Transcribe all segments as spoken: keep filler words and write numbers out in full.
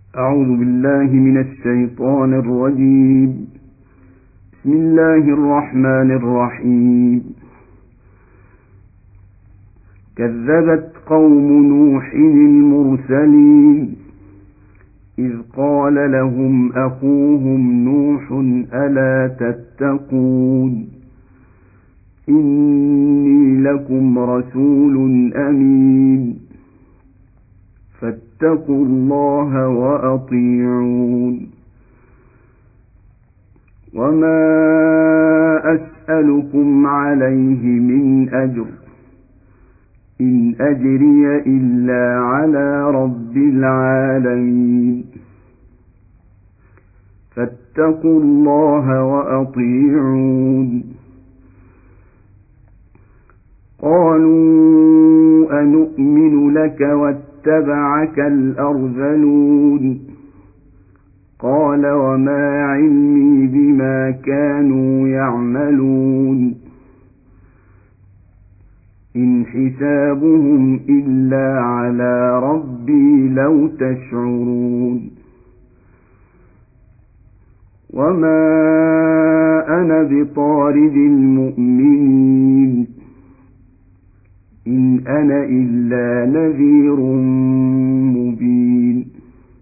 أعوذ بالله من الشيطان الرجيم. بسم الله الرحمن الرحيم. كذبت قوم نوح المرسلين إذ قال لهم أخوهم نوح ألا تتقون إني لكم رسول أمين فاتقوا الله وأطيعون وما أسألكم عليه من أجر إن أجري إلا على رب العالمين فاتقوا الله وأطيعون قالوا أنؤمن لك واتبعك الأرذلون قال وما علمي بما كانوا يعملون إن حسابهم إلا على ربي لو تشعرون وما أنا بطارد المؤمنين إن أنا إلا نذير مبين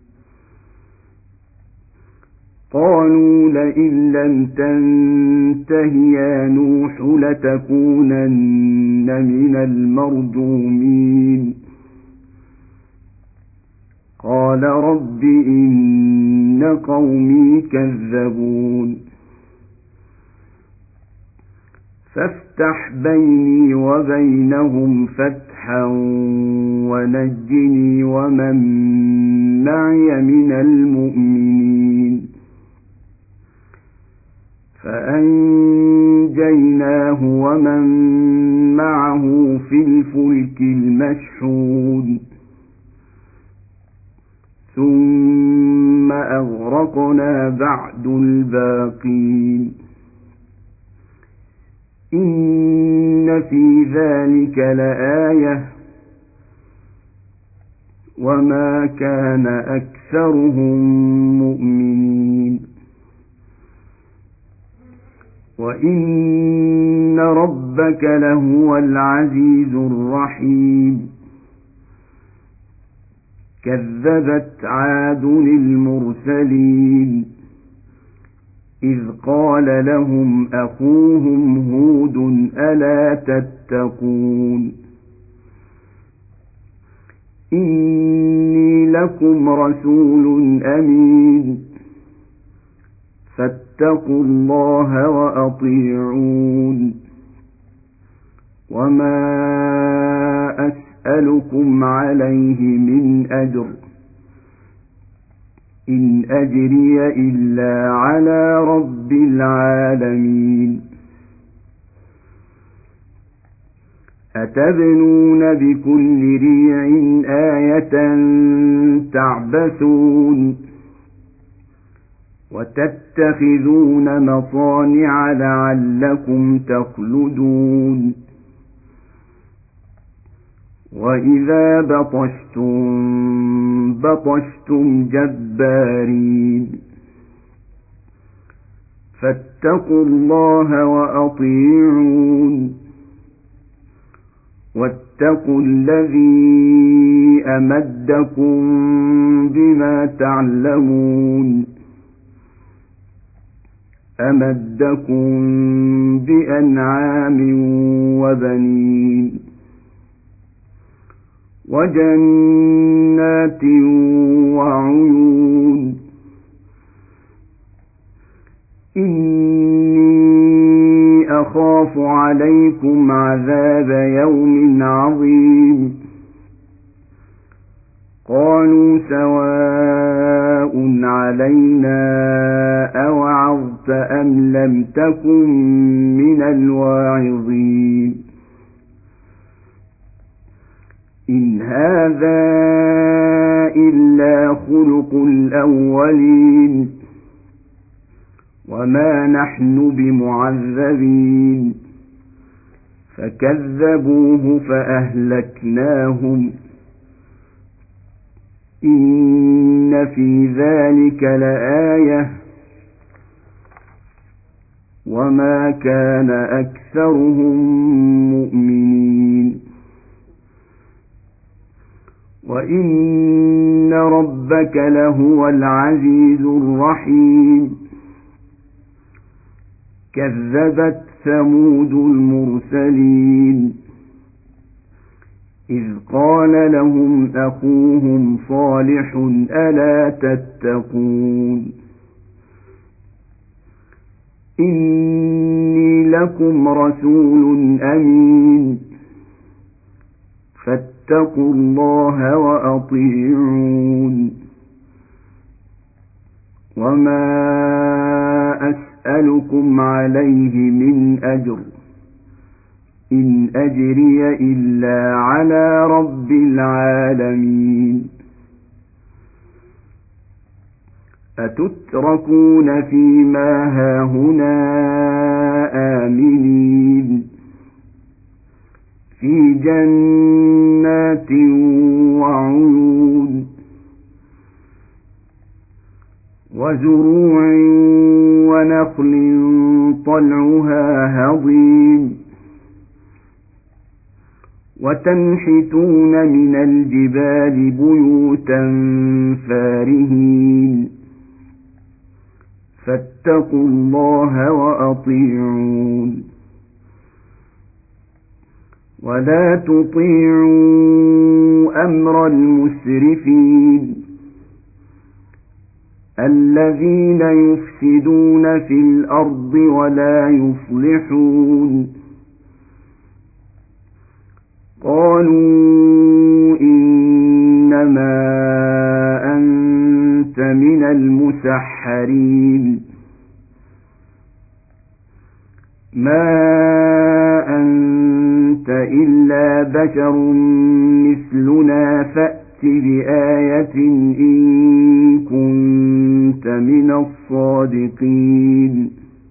قالوا لئن لم تنته يا نوح لتكونن من المرجومين قال رب إن قومي كذبون فافتح بيني وبينهم فتحا ونجني ومن معي من المؤمنين فأنجيناه ومن معه في الفلك المشحون ثم أغرقنا بعد الباقين إن في ذلك لآية وما كان أكثرهم مؤمنين وإن ربك لهو العزيز الرحيم كذبت عاد المرسلين إذ قال لهم أخوهم هود ألا تتقون إني لكم رسول أمين فاتقوا الله وأطيعون وما أسألكم عليه من أجر إن أجري إلا على رب العالمين أتبنون بكل ريع آية تعبثون وتتخذون مصانع لعلكم تخلدون وإذا بطشتم بطشتم جبارين فاتقوا الله وأطيعون واتقوا الذي أمدكم بما تعلمون أمدكم بأنعام وبنين وجنات وعيون إني أخاف عليكم عذاب يوم عظيم قالوا سواء علينا أوعظت أم لم تكن من الواعظين إن هذا إلا خلق الأولين وما نحن بمعذبين فكذبوه فأهلكناهم إن في ذلك لآية وما كان أكثرهم مؤمنين وإن ربك لهو العزيز الرحيم كذبت ثمود المرسلين إذ قال لهم أخوهم صالح ألا تتقون إني لكم رسول أمين فاتقوا الله وأطيعون وما أسألكم عليه من أجر إن أجري إلا على رب العالمين أتتركون فيما هاهنا آمنين في جنات وعيون وزروع ونخل طلعها هضيم وتنحتون من الجبال بيوتا فارهين فاتقوا الله وأطيعون ولا تطيعوا أمر المسرفين الذين يفسدون في الأرض ولا يصلحون قالوا إنما أنت من المسحرين ما أنت إلا بشر مثلنا فأت بآية إن كنت من الصادقين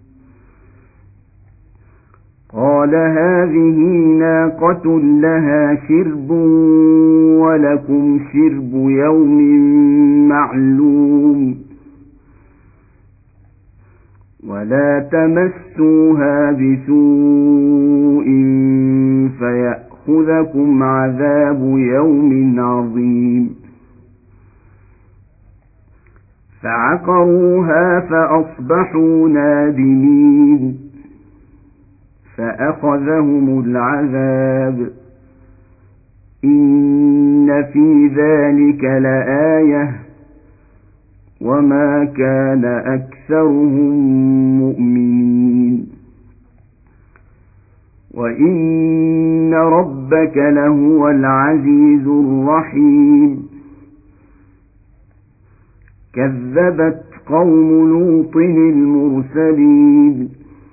قال هذه ناقة لها شرب ولكم شرب يوم معلوم ولا تمسوها بسوء فيأخذكم عذاب يوم عظيم فعقروها فأصبحوا نادمين فأخذهم العذاب إن في ذلك لآية وما كان أكثرهم مؤمنين وإن ربك لهو العزيز الرحيم كذبت قوم لوط المرسلين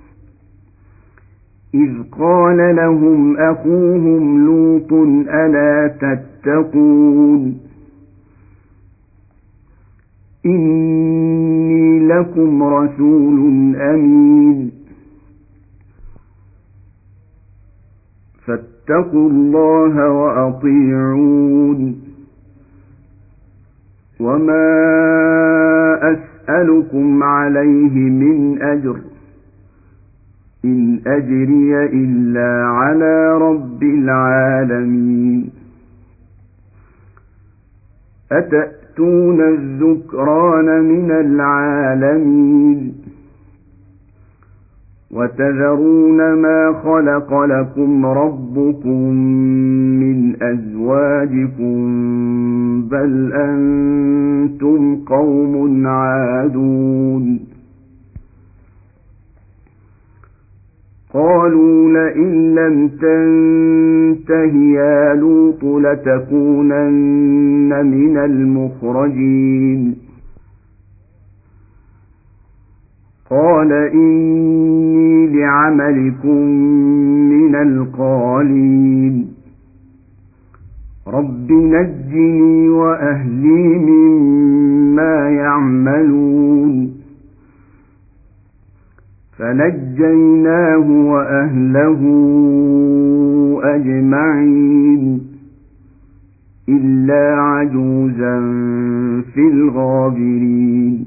إذ قال لهم أخوهم لوط ألا تتقون إني لكم رسول أمين فاتقوا الله وأطيعون وما أسألكم عليه من أجر إن أجري إلا على رب العالمين أتأتون الذكران من العالمين وتذرون ما خلق لكم ربكم من أزواجكم بل أنتم قوم عادون قالوا لئن لم تنته يا لوط لتكونن من المخرجين قال إني لعملكم من القالين رب نجني وأهلي مما يعملون فنجيناه وأهله أجمعين إلا عجوزا في الغابرين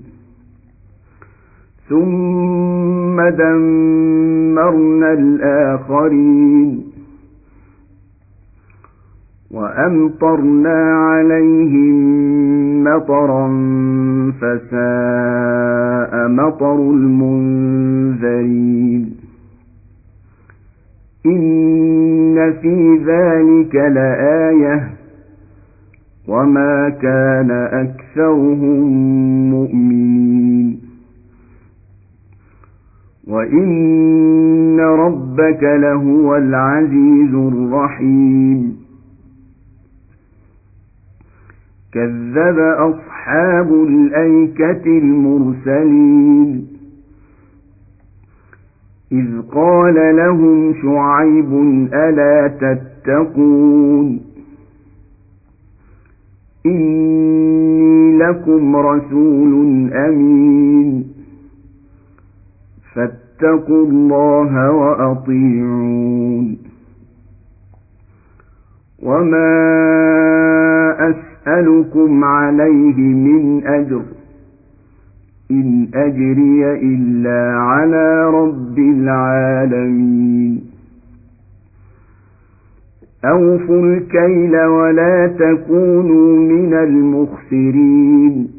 ثم دمرنا الآخرين وأمطرنا عليهم مطرا فساء مطر المنذرين إن في ذلك لآية وما كان أكثرهم مؤمنين وإن ربك لهو العزيز الرحيم كذب أصحاب الأيكة المرسلين إذ قال لهم شعيب ألا تتقون إني لكم رسول أمين فاتقوا الله وأطيعون وما أسألكم عليه من أجر إن أجري إلا على رب العالمين أوفوا الكيل ولا تكونوا من المخسرين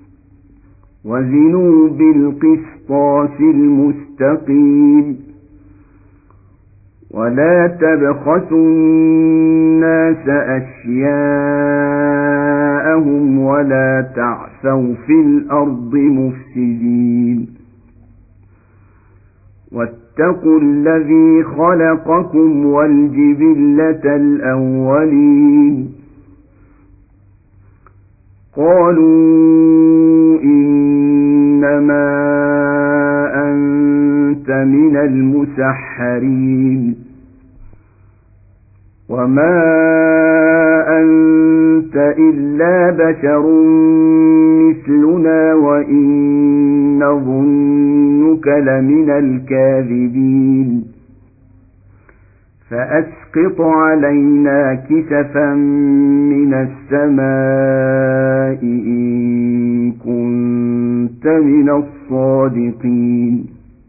وزنوا بالقسطاس المستقيم ولا تبخسوا الناس أشياءهم ولا تعثوا في الأرض مفسدين واتقوا الذي خلقكم والجبلة الأولين قالوا إنما أنت من المسحرين وما أنت إلا بشر مثلنا وإن نظنك لمن الكاذبين فأسقط علينا كسفا من السماء إن كنت من الصادقين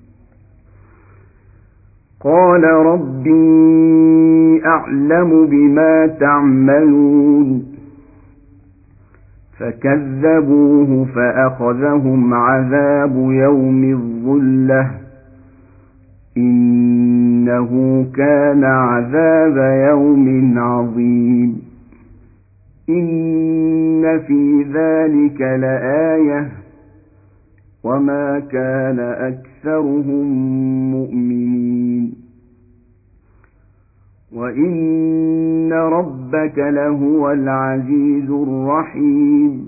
قال ربي أعلم بما تعملون فكذبوه فأخذهم عذاب يوم الظلة إنه كان عذاب يوم عظيم إن في ذلك لآية وما كان أكثرهم مؤمنين وإن ربك لهو العزيز الرحيم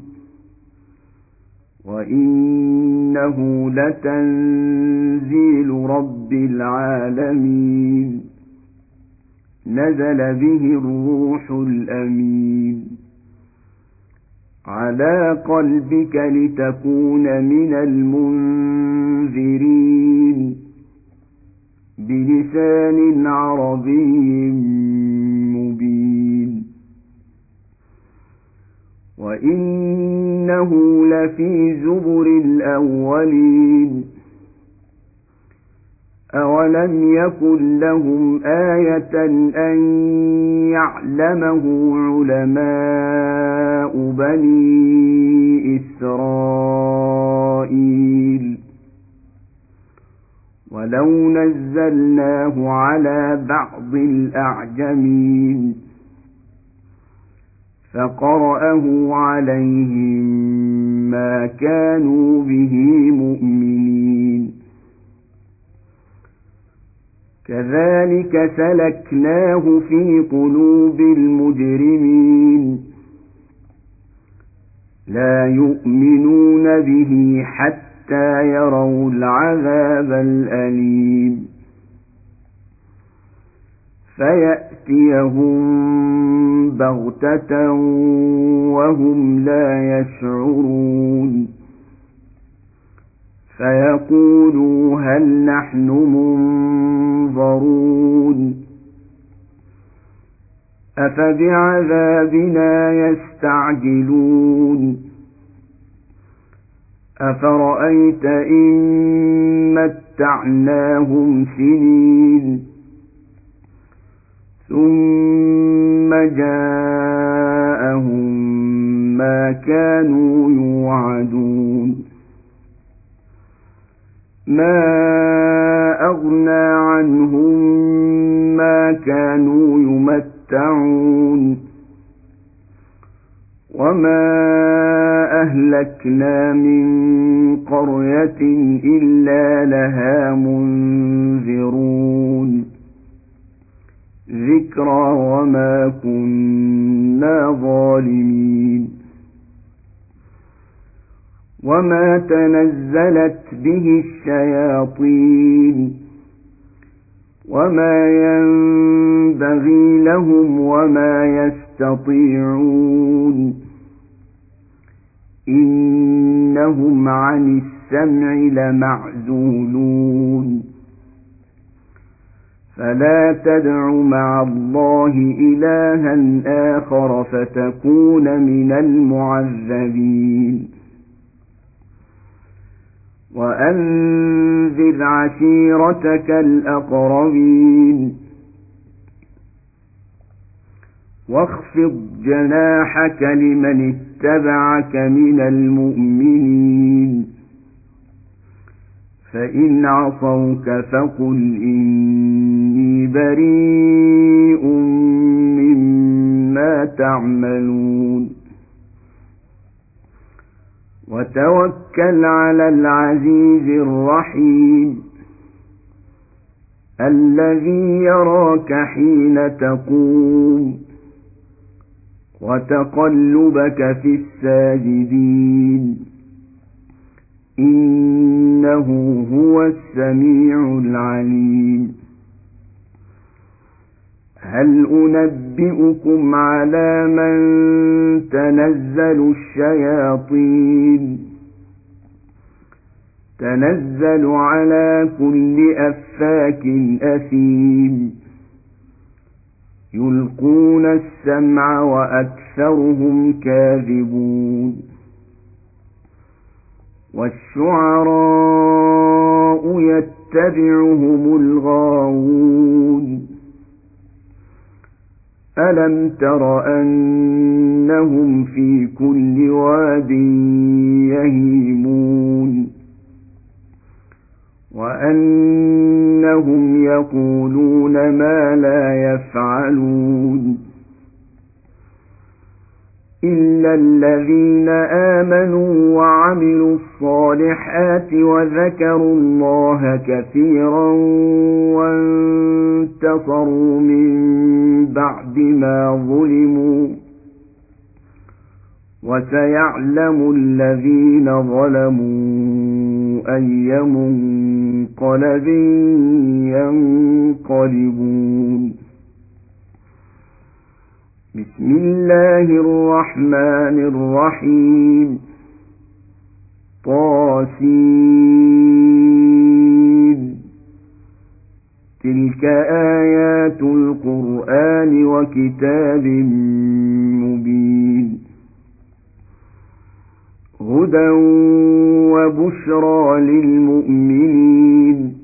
وإنه لتنزيل رب العالمين نزل به الروح الأمين على قلبك لتكون من المنذرين بلسان عربي مبين وإنه لفي زبر الأولين أولم يكن لهم آية أن يعلمه علماء بني إسرائيل ولو نزلناه على بعض الأعجمين فقرأه عليهم ما كانوا به مؤمنين كذلك سلكناه في قلوب المجرمين لا يؤمنون به حتى يروا العذاب الأليم فيأتيهم بغتة وهم لا يشعرون فيقولوا هل نحن منظرون أفبعذابنا يستعجلون أفرأيت إن متعناهم سنين ثم جاءهم ما كانوا يوعدون ما أغنى عنهم ما كانوا يمتعون وما أهلكنا من قرية إلا لها منذرون ذكرى وما كنا ظالمين وما تنزلت به الشياطين وما ينبغي لهم وما يستطيعون إنهم عن السمع لمعزولون فلا تدع مع الله إلها آخر فتكون من المعذبين وأنذر عشيرتك الأقربين واخفض جناحك لمن اتبعك من المؤمنين فإن عصوك فقل إني بريء مما تعملون وتوكل على العزيز الرحيم الذي يراك حين تقوم وتقلبك في الساجدين إنه هو السميع العليم هل أنبئكم على من تنزل الشياطين تنزل على كل أفاك أثيم يلقون السمع وأكثرهم كاذبون والشعراء يتبعهم الغاوون ألم تر أنهم في كل واد يهيمون وأنهم يقولون ما لا يفعلون إلا الذين آمنوا وعملوا الصالحات وذكروا الله كثيرا وانتصروا من بعد ما ظلموا وسيعلم الذين ظلموا أي منقلب ينقلبون بسم الله الرحمن الرحيم طاسين تلك آيات القرآن وكتاب مبين هدى وبشرى للمؤمنين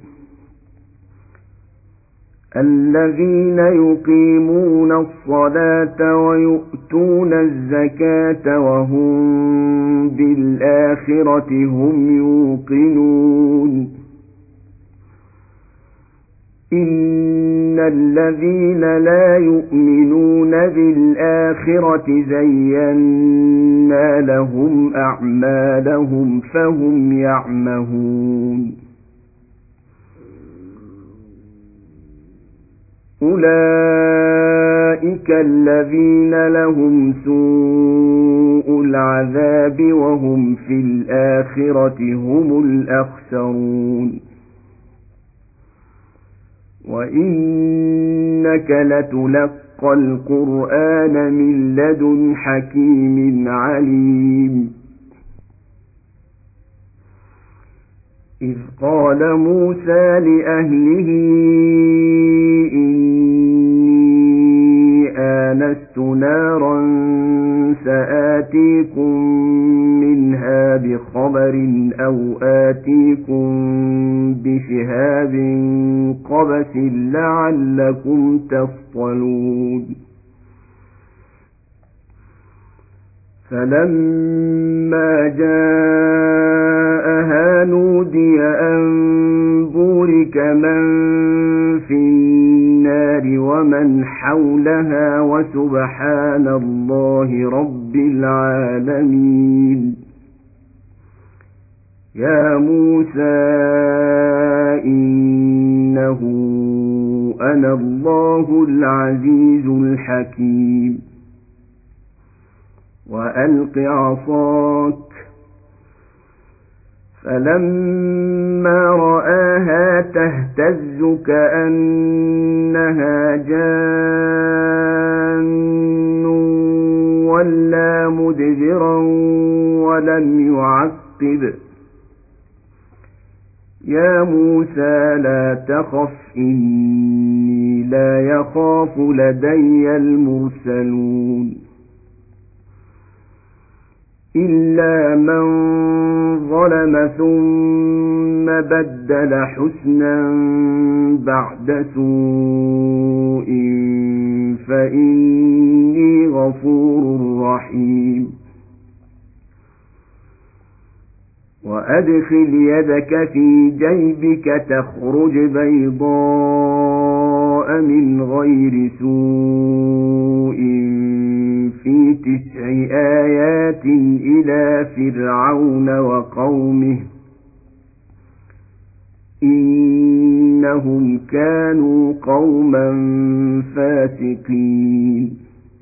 الذين يقيمون الصلاة ويؤتون الزكاة وهم بالآخرة هم يوقنون إن الذين لا يؤمنون بالآخرة زينا لهم أعمالهم فهم يعمهون أولئك الذين لهم سوء العذاب وهم في الآخرة هم الأخسرون وإنك لتلقى القرآن من لدن حكيم عليم إذ قال موسى لأهله إني آنست نارا سآتيكم منها بخبر أو آتيكم بشهاب قبس لعلكم تصطلون فلما جاءها نودي أن بورك من في النار ومن حولها وسبحان الله رب العالمين يا موسى إنه أنا الله العزيز الحكيم وألق عصاك فلما رآها تهتز كأنها جان ولا مدبرا ولم يعقب يا موسى لا تخف إني لا يخاف لدي المرسلون إلا من ظلم ثم بدل حسنا بعد سوء فإني غفور رحيم وأدخل يدك في جيبك تخرج بيضاء من غير سوء في تسع آيات إلى فرعون وقومه إنهم كانوا قوما فاسقين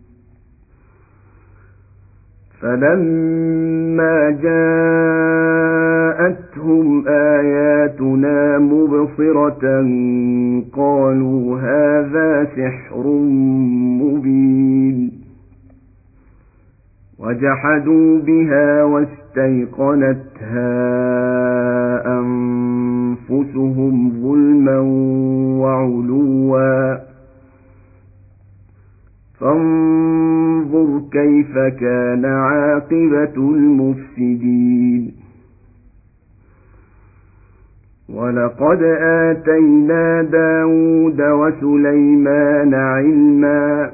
فلما جاءتهم آياتنا مبصرة قالوا هذا سحر مبين وجحدوا بها واستيقنتها أنفسهم ظلما وعلوا فانظر كيف كان عاقبة المفسدين ولقد آتينا داود وسليمان علما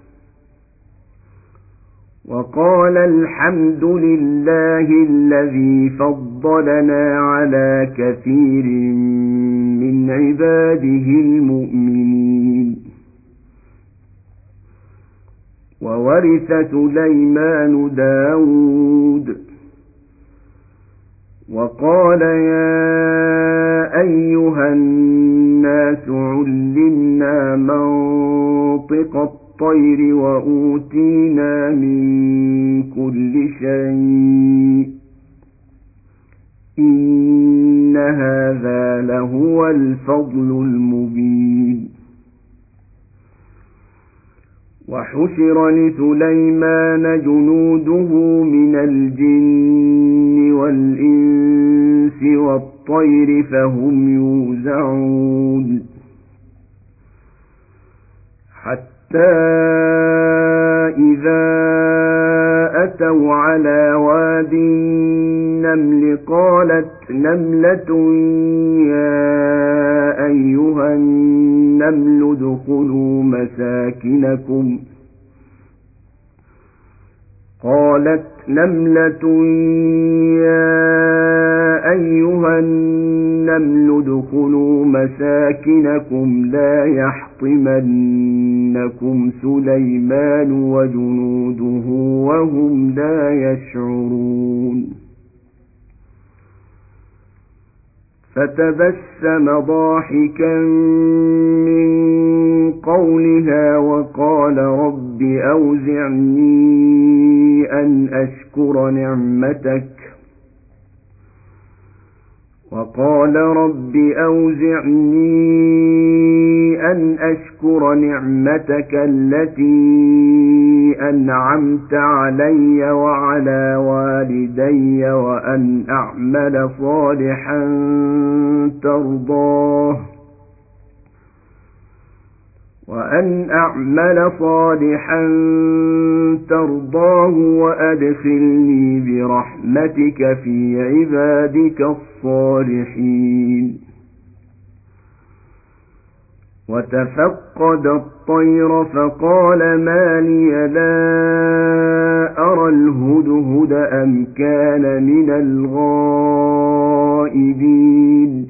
وقال الحمد لله الذي فضلنا على كثير من عباده المؤمنين وورث سليمان داود وقال يا أيها الناس علمنا منطق الطير وأوتينا من كل شيء إن هذا لهو الفضل المبين وحشر لسليمان جنوده من الجن والإنس والطير فهم يوزعون حتى إذا أتوا على واد النمل قالت نملة يا أيها النمل ادخلوا مساكنكم قالت نملة يا أيها النمل ادخلوا مساكنكم لا يحطمنكم سليمان وجنوده وهم لا يشعرون فتبسم ضاحكا من قولها وقال رب أوزعني أن أشكر نعمتك وقال رب أوزعني أن أشكر نعمتك التي أنعمت علي وعلى والدي وأن أعمل صالحا ترضاه وأن أعمل صالحا ترضاه وأدخلني برحمتك في عبادك الصالحين وتفقد الطير فقال ما لي لا أرى الهدهد أم كان من الغائبين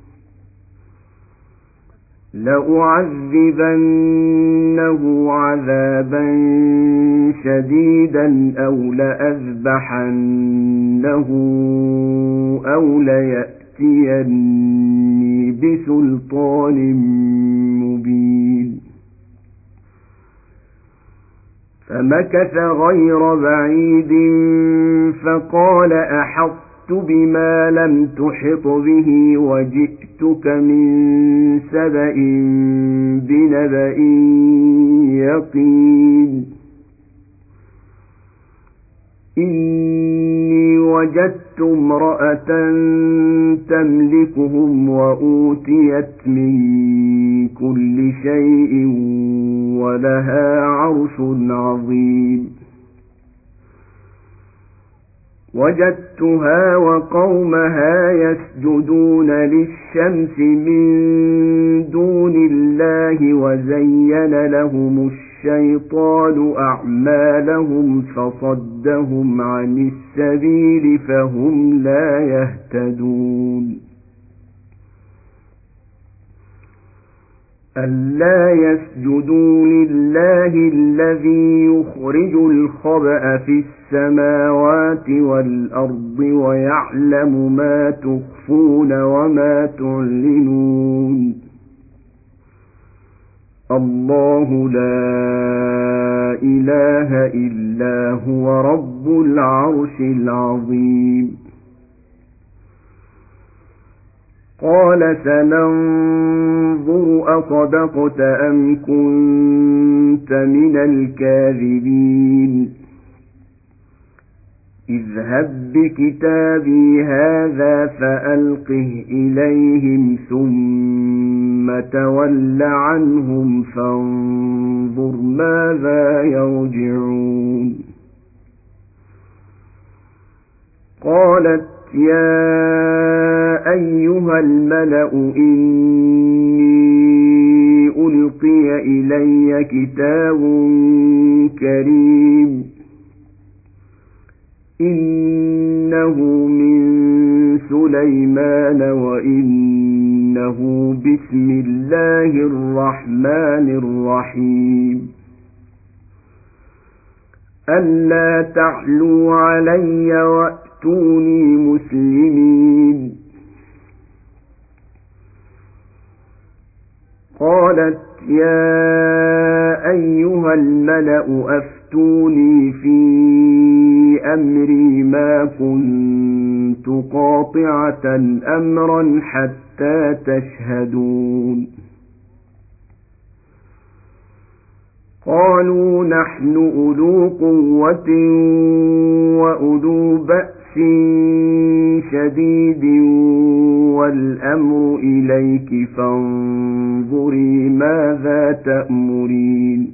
لأعذبنه عذابا شديدا أو لأذبحنه أو ليأتيني بسلطان مبين فمكث غير بعيد فقال أحطت بما لم تحط به وجئتك من سبأ بنبأ يقين إني وجدت امرأة تملكهم وأوتيت من كل شيء ولها عرش عظيم وجدتها وقومها يسجدون للشمس من دون الله وزين لهم الشيطان أعمالهم فصدهم عن السبيل فهم لا يهتدون ألا يسجدوا لله الذي يخرج الخبأ في السماوات والأرض ويعلم ما تخفون وما تعلنون الله لا إله إلا هو رب العرش العظيم قال سننظر أصدقت أم كنت من الكاذبين اذهب بكتابي هذا فألقه إليهم ثم تول عنهم فانظر ماذا يرجعون قالت يا أيها الملأ إني ألقي إلي كتاب كريم إنه من سليمان وإنه بسم الله الرحمن الرحيم ألا تعلوا علي وأتوني مسلمين قالت يا أيها الملأ أفتوني في أمري ما كنت قاطعة أمرا حتى تشهدون قالوا نحن أولو قوة وأولو بأس شديد والأمر إليك فانظري ماذا تأمرين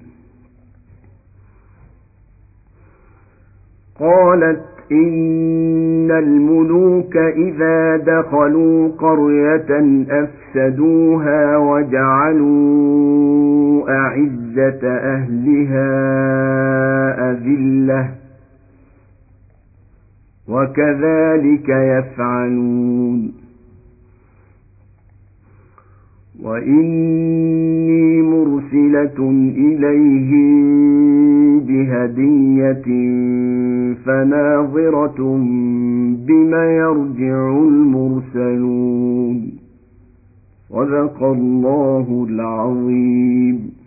قالت إن الملوك إذا دخلوا قرية أفسدوها وجعلوا أعزة أهلها أذلة وكذلك يفعلون وإني مرسلة إليهم بهدية فناظرة بما يرجع المرسلون صدق الله العظيم.